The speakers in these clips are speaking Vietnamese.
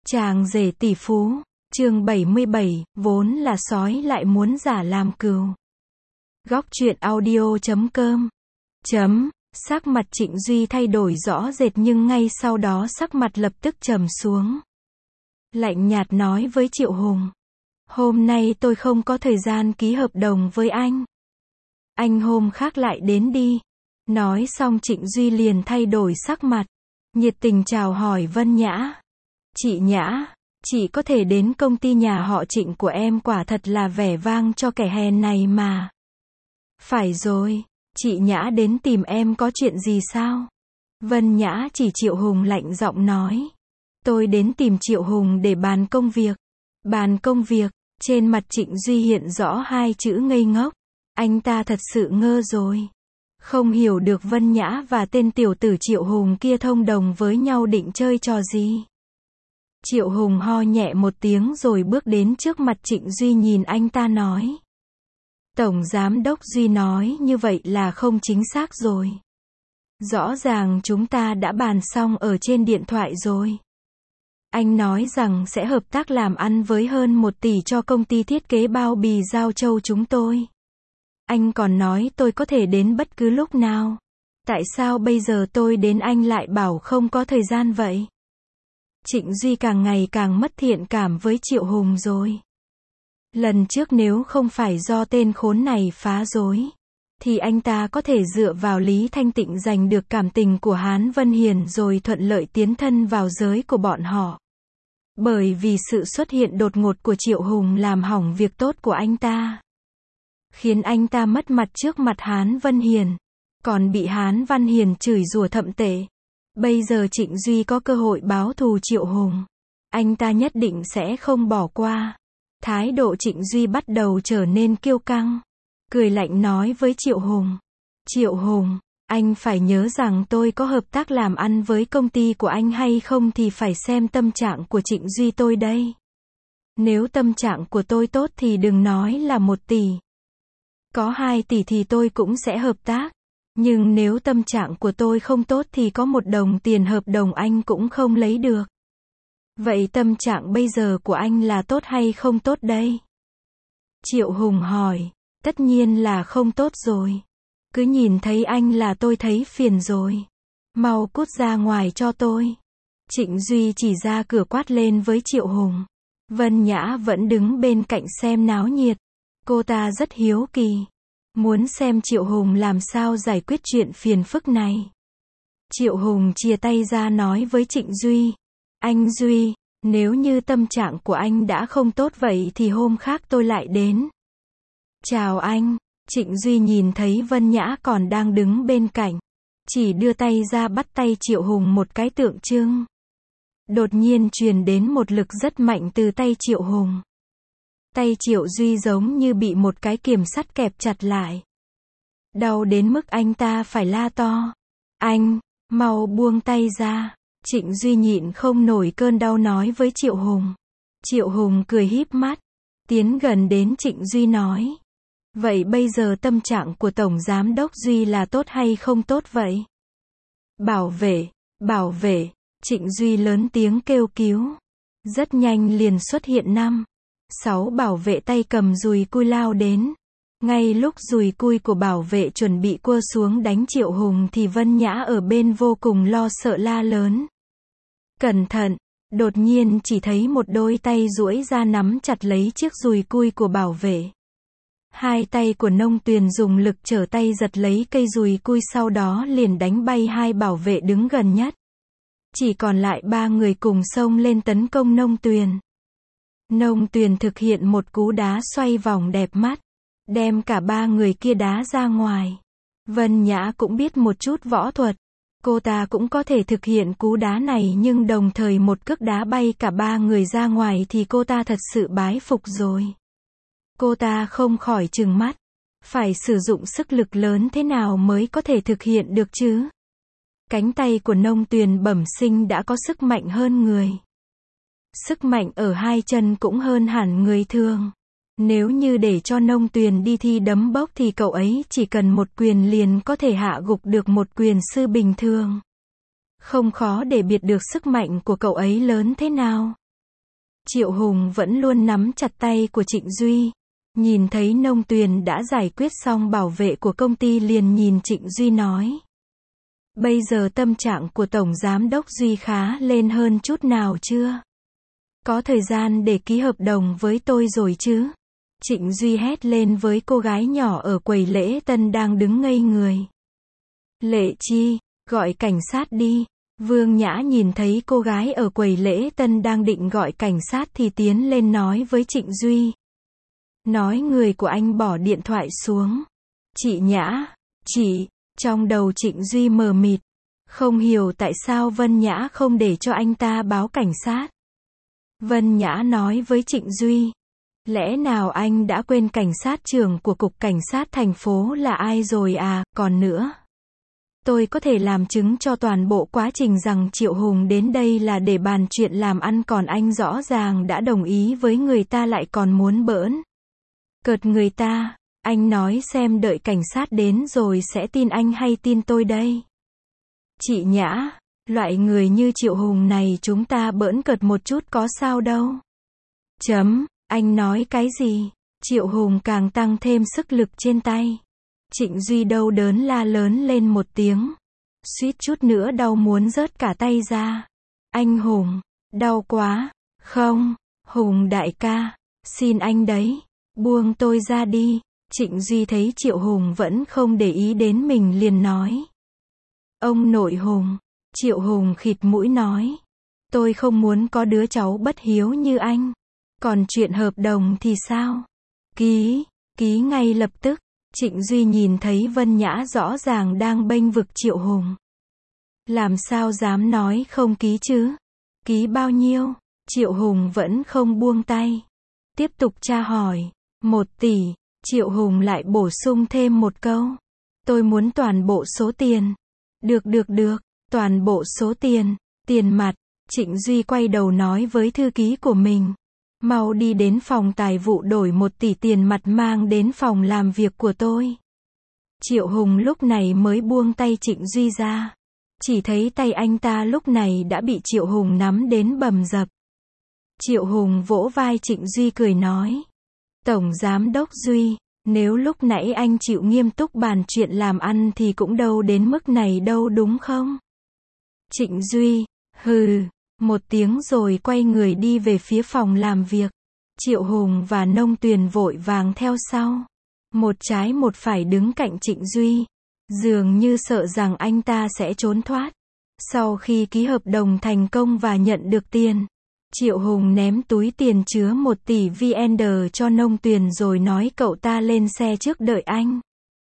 Chàng rể tỷ phú, chương 77, vốn là sói lại muốn giả làm cừu. Góc truyện audio.com. Sắc mặt Trịnh Duy thay đổi rõ rệt nhưng ngay sau đó sắc mặt lập tức trầm xuống. Lạnh nhạt nói với Triệu Hùng. Hôm nay tôi không có thời gian ký hợp đồng với anh. Anh hôm khác lại đến đi. Nói xong Trịnh Duy liền thay đổi sắc mặt. Nhiệt tình chào hỏi Vân Nhã. Chị Nhã, chị có thể đến công ty nhà họ Trịnh của em quả thật là vẻ vang cho kẻ hèn này mà. Phải rồi, chị Nhã đến tìm em có chuyện gì sao? Vân Nhã chỉ Triệu Hùng lạnh giọng nói. Tôi đến tìm Triệu Hùng để bàn công việc. Bàn công việc, trên mặt Trịnh Duy hiện rõ hai chữ ngây ngốc. Anh ta thật sự ngơ rồi. Không hiểu được Vân Nhã và tên tiểu tử Triệu Hùng kia thông đồng với nhau định chơi trò gì. Triệu Hùng ho nhẹ một tiếng rồi bước đến trước mặt Trịnh Duy nhìn anh ta nói. Tổng Giám đốc Duy nói như vậy là không chính xác rồi. Rõ ràng chúng ta đã bàn xong ở trên điện thoại rồi. Anh nói rằng sẽ hợp tác làm ăn với hơn 1 tỷ cho công ty thiết kế bao bì Giao Châu chúng tôi. Anh còn nói tôi có thể đến bất cứ lúc nào. Tại sao bây giờ tôi đến anh lại bảo không có thời gian vậy? Trịnh Duy càng ngày càng mất thiện cảm với Triệu Hùng rồi. Lần trước nếu không phải do tên khốn này phá rối, thì anh ta có thể dựa vào Lý Thanh Tịnh giành được cảm tình của Hán Vân Hiền rồi thuận lợi tiến thân vào giới của bọn họ. Bởi vì sự xuất hiện đột ngột của Triệu Hùng làm hỏng việc tốt của anh ta. Khiến anh ta mất mặt trước mặt Hán Vân Hiền. Còn bị Hán Văn Hiền chửi rủa thậm tệ. Bây giờ Trịnh Duy có cơ hội báo thù Triệu Hùng. Anh ta nhất định sẽ không bỏ qua. Thái độ Trịnh Duy bắt đầu trở nên kiêu căng. Cười lạnh nói với Triệu Hùng. Triệu Hùng, anh phải nhớ rằng tôi có hợp tác làm ăn với công ty của anh hay không thì phải xem tâm trạng của Trịnh Duy tôi đây. Nếu tâm trạng của tôi tốt thì đừng nói là 1 tỷ. Có 2 tỷ thì tôi cũng sẽ hợp tác. Nhưng nếu tâm trạng của tôi không tốt thì có 1 đồng tiền hợp đồng anh cũng không lấy được. Vậy tâm trạng bây giờ của anh là tốt hay không tốt đây? Triệu Hùng hỏi. Tất nhiên là không tốt rồi. Cứ nhìn thấy anh là tôi thấy phiền rồi. Mau cút ra ngoài cho tôi. Trịnh Duy chỉ ra cửa quát lên với Triệu Hùng. Vân Nhã vẫn đứng bên cạnh xem náo nhiệt. Cô ta rất hiếu kỳ. Muốn xem Triệu Hùng làm sao giải quyết chuyện phiền phức này. Triệu Hùng chia tay ra nói với Trịnh Duy. Anh Duy, nếu như tâm trạng của anh đã không tốt vậy thì hôm khác tôi lại đến. Chào anh. Trịnh Duy nhìn thấy Vân Nhã còn đang đứng bên cạnh. Chỉ đưa tay ra bắt tay Triệu Hùng một cái tượng trưng. Đột nhiên truyền đến một lực rất mạnh từ tay Triệu Hùng. Tay Triệu Duy giống như bị một cái kiềm sắt kẹp chặt lại. Đau đến mức anh ta phải la to. Anh, mau buông tay ra. Trịnh Duy nhịn không nổi cơn đau nói với Triệu Hùng. Triệu Hùng cười híp mắt. Tiến gần đến Trịnh Duy nói. Vậy bây giờ tâm trạng của Tổng Giám đốc Duy là tốt hay không tốt vậy? Bảo vệ. Trịnh Duy lớn tiếng kêu cứu. Rất nhanh liền xuất hiện 5-6 bảo vệ tay cầm dùi cui lao đến. Ngay lúc dùi cui của bảo vệ chuẩn bị cua xuống đánh Triệu Hùng thì Vân Nhã ở bên vô cùng lo sợ la lớn. Cẩn thận! Đột nhiên chỉ thấy một đôi tay duỗi ra nắm chặt lấy chiếc dùi cui của bảo vệ. Hai tay của Nông Tuyền dùng lực trở tay giật lấy cây dùi cui sau đó liền đánh bay 2 bảo vệ đứng gần nhất. Chỉ còn lại 3 người cùng xông lên tấn công Nông Tuyền. Nông Tuyền thực hiện một cú đá xoay vòng đẹp mắt. Đem cả 3 người kia đá ra ngoài. Vân Nhã cũng biết một chút võ thuật. Cô ta cũng có thể thực hiện cú đá này nhưng đồng thời một cước đá bay cả 3 người ra ngoài thì cô ta thật sự bái phục rồi. Cô ta không khỏi trừng mắt. Phải sử dụng sức lực lớn thế nào mới có thể thực hiện được chứ? Cánh tay của Nông Tuyền bẩm sinh đã có sức mạnh hơn người. Sức mạnh ở 2 chân cũng hơn hẳn người thường. Nếu như để cho Nông Tuyền đi thi đấm bốc thì cậu ấy chỉ cần một quyền liền có thể hạ gục được một quyền sư bình thường. Không khó để biết được sức mạnh của cậu ấy lớn thế nào. Triệu Hùng vẫn luôn nắm chặt tay của Trịnh Duy. Nhìn thấy Nông Tuyền đã giải quyết xong bảo vệ của công ty liền nhìn Trịnh Duy nói. Bây giờ tâm trạng của Tổng Giám đốc Duy khá lên hơn chút nào chưa? Có thời gian để ký hợp đồng với tôi rồi chứ? Trịnh Duy hét lên với cô gái nhỏ ở quầy lễ tân đang đứng ngây người. Lệ Chi, gọi cảnh sát đi. Vương Nhã nhìn thấy cô gái ở quầy lễ tân đang định gọi cảnh sát thì tiến lên nói với Trịnh Duy. Nói người của anh bỏ điện thoại xuống. Chị Nhã, chị, trong đầu Trịnh Duy mờ mịt. Không hiểu tại sao Vân Nhã không để cho anh ta báo cảnh sát. Vân Nhã nói với Trịnh Duy. Lẽ nào anh đã quên cảnh sát trưởng của Cục Cảnh sát thành phố là ai rồi à, còn nữa. Tôi có thể làm chứng cho toàn bộ quá trình rằng Triệu Hùng đến đây là để bàn chuyện làm ăn còn anh rõ ràng đã đồng ý với người ta lại còn muốn bỡn cợt người ta. Anh nói xem đợi cảnh sát đến rồi sẽ tin anh hay tin tôi đây. Chị Nhã, loại người như Triệu Hùng này chúng ta bỡn cợt một chút có sao đâu. Anh nói cái gì? Triệu Hùng càng tăng thêm sức lực trên tay. Trịnh Duy đau đớn la lớn lên một tiếng. Suýt chút nữa đau muốn rớt cả tay ra. Anh Hùng, đau quá. Không, Hùng đại ca, xin anh đấy, buông tôi ra đi. Trịnh Duy thấy Triệu Hùng vẫn không để ý đến mình liền nói. Ông nội Hùng. Triệu Hùng khịt mũi nói. Tôi không muốn có đứa cháu bất hiếu như anh. Còn chuyện hợp đồng thì sao? Ký ngay lập tức. Trịnh Duy nhìn thấy Vân Nhã rõ ràng đang bênh vực Triệu Hùng. Làm sao dám nói không ký chứ? Ký bao nhiêu? Triệu Hùng vẫn không buông tay. Tiếp tục tra hỏi. 1 tỷ. Triệu Hùng lại bổ sung thêm một câu. Tôi muốn toàn bộ số tiền. Được. Toàn bộ số tiền. Tiền mặt. Trịnh Duy quay đầu nói với thư ký của mình. Mau đi đến phòng tài vụ đổi 1 tỷ tiền mặt mang đến phòng làm việc của tôi. Triệu Hùng lúc này mới buông tay Trịnh Duy ra. Chỉ thấy tay anh ta lúc này đã bị Triệu Hùng nắm đến bầm dập. Triệu Hùng vỗ vai Trịnh Duy cười nói. Tổng Giám đốc Duy, nếu lúc nãy anh chịu nghiêm túc bàn chuyện làm ăn thì cũng đâu đến mức này đâu đúng không? Trịnh Duy, hừ. Một tiếng rồi quay người đi về phía phòng làm việc. Triệu Hùng và Nông Tuyền vội vàng theo sau. Một trái một phải đứng cạnh Trịnh Duy. Dường như sợ rằng anh ta sẽ trốn thoát. Sau khi ký hợp đồng thành công và nhận được tiền, Triệu Hùng ném túi tiền chứa 1 tỷ VN cho Nông Tuyền rồi nói cậu ta lên xe trước đợi anh.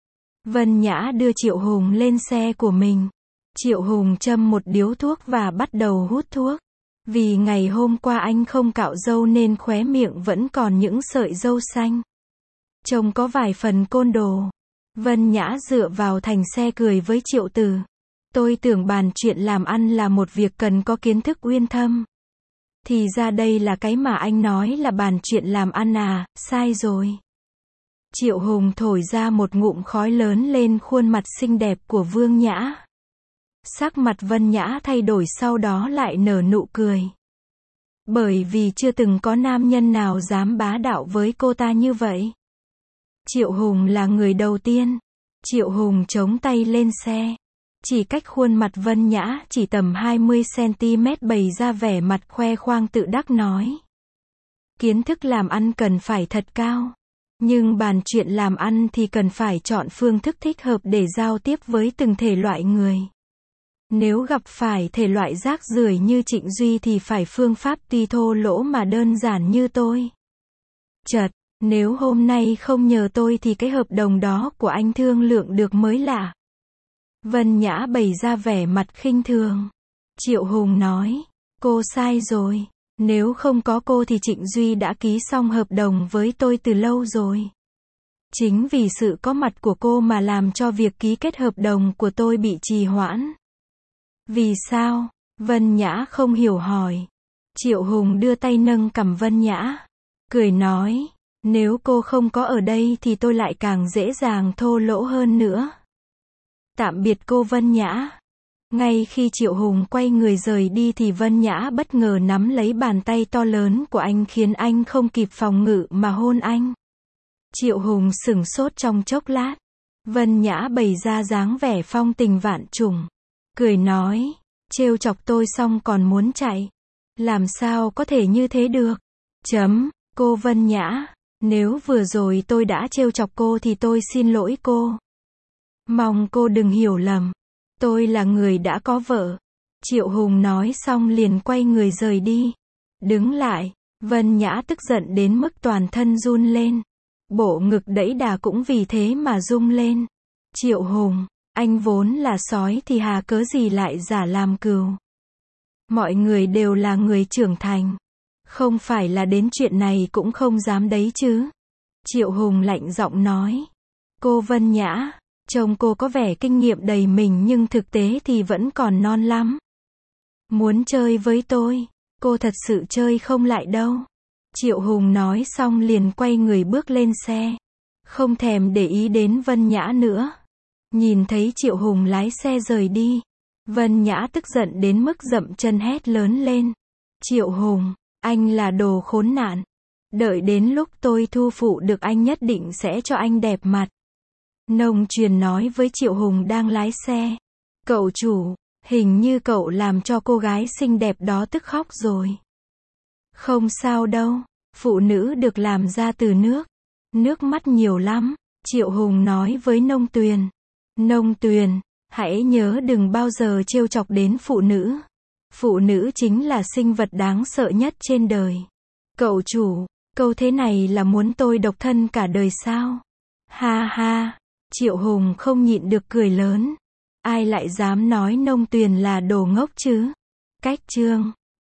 Vân Nhã đưa Triệu Hùng lên xe của mình. Triệu Hùng châm một điếu thuốc và bắt đầu hút thuốc. Vì ngày hôm qua anh không cạo râu nên khóe miệng vẫn còn những sợi râu xanh. Trông có vài phần côn đồ. Vân Nhã dựa vào thành xe cười với Triệu Từ. Tôi tưởng bàn chuyện làm ăn là một việc cần có kiến thức uyên thâm. Thì ra đây là cái mà anh nói là bàn chuyện làm ăn à, sai rồi. Triệu Hùng thổi ra một ngụm khói lớn lên khuôn mặt xinh đẹp của Vương Nhã. Sắc mặt Vân Nhã thay đổi sau đó lại nở nụ cười. Bởi vì chưa từng có nam nhân nào dám bá đạo với cô ta như vậy. Triệu Hùng là người đầu tiên. Triệu Hùng chống tay lên xe. Chỉ cách khuôn mặt Vân Nhã chỉ tầm 20cm bày ra vẻ mặt khoe khoang tự đắc nói. Kiến thức làm ăn cần phải thật cao. Nhưng bàn chuyện làm ăn thì cần phải chọn phương thức thích hợp để giao tiếp với từng thể loại người. Nếu gặp phải thể loại rác rưởi như Trịnh Duy thì phải phương pháp tuy thô lỗ mà đơn giản như tôi. Chật, nếu hôm nay không nhờ tôi thì cái hợp đồng đó của anh thương lượng được mới lạ. Vân Nhã bày ra vẻ mặt khinh thường. Triệu Hùng nói, cô sai rồi. Nếu không có cô thì Trịnh Duy đã ký xong hợp đồng với tôi từ lâu rồi. Chính vì sự có mặt của cô mà làm cho việc ký kết hợp đồng của tôi bị trì hoãn. Vì sao? Vân Nhã không hiểu hỏi. Triệu Hùng đưa tay nâng cằm Vân Nhã. Cười nói, nếu cô không có ở đây thì tôi lại càng dễ dàng thô lỗ hơn nữa. Tạm biệt cô Vân Nhã. Ngay khi Triệu Hùng quay người rời đi thì Vân Nhã bất ngờ nắm lấy bàn tay to lớn của anh khiến anh không kịp phòng ngự mà hôn anh. Triệu Hùng sửng sốt trong chốc lát. Vân Nhã bày ra dáng vẻ phong tình vạn trùng. Cười nói, trêu chọc tôi xong còn muốn chạy. Làm sao có thể như thế được? Cô Vân Nhã, nếu vừa rồi tôi đã trêu chọc cô thì tôi xin lỗi cô. Mong cô đừng hiểu lầm. Tôi là người đã có vợ. Triệu Hùng nói xong liền quay người rời đi. Đứng lại, Vân Nhã tức giận đến mức toàn thân run lên. Bộ ngực đẫy đà cũng vì thế mà rung lên. Triệu Hùng, anh vốn là sói thì hà cớ gì lại giả làm cừu. Mọi người đều là người trưởng thành. Không phải là đến chuyện này cũng không dám đấy chứ. Triệu Hùng lạnh giọng nói. Cô Vân Nhã, trông cô có vẻ kinh nghiệm đầy mình nhưng thực tế thì vẫn còn non lắm. Muốn chơi với tôi, cô thật sự chơi không lại đâu. Triệu Hùng nói xong liền quay người bước lên xe. Không thèm để ý đến Vân Nhã nữa. Nhìn thấy Triệu Hùng lái xe rời đi. Vân Nhã tức giận đến mức dậm chân hét lớn lên. Triệu Hùng, anh là đồ khốn nạn. Đợi đến lúc tôi thu phụ được anh nhất định sẽ cho anh đẹp mặt. Nông Truyền nói với Triệu Hùng đang lái xe. Cậu chủ, hình như cậu làm cho cô gái xinh đẹp đó tức khóc rồi. Không sao đâu, phụ nữ được làm ra từ nước. Nước mắt nhiều lắm, Triệu Hùng nói với Nông Tuyền. Nông Tuyền, hãy nhớ đừng bao giờ trêu chọc đến phụ nữ. Phụ nữ chính là sinh vật đáng sợ nhất trên đời. Cậu chủ, câu thế này là muốn tôi độc thân cả đời sao? Ha ha, Triệu Hùng không nhịn được cười lớn. Ai lại dám nói Nông Tuyền là đồ ngốc chứ? Cách chương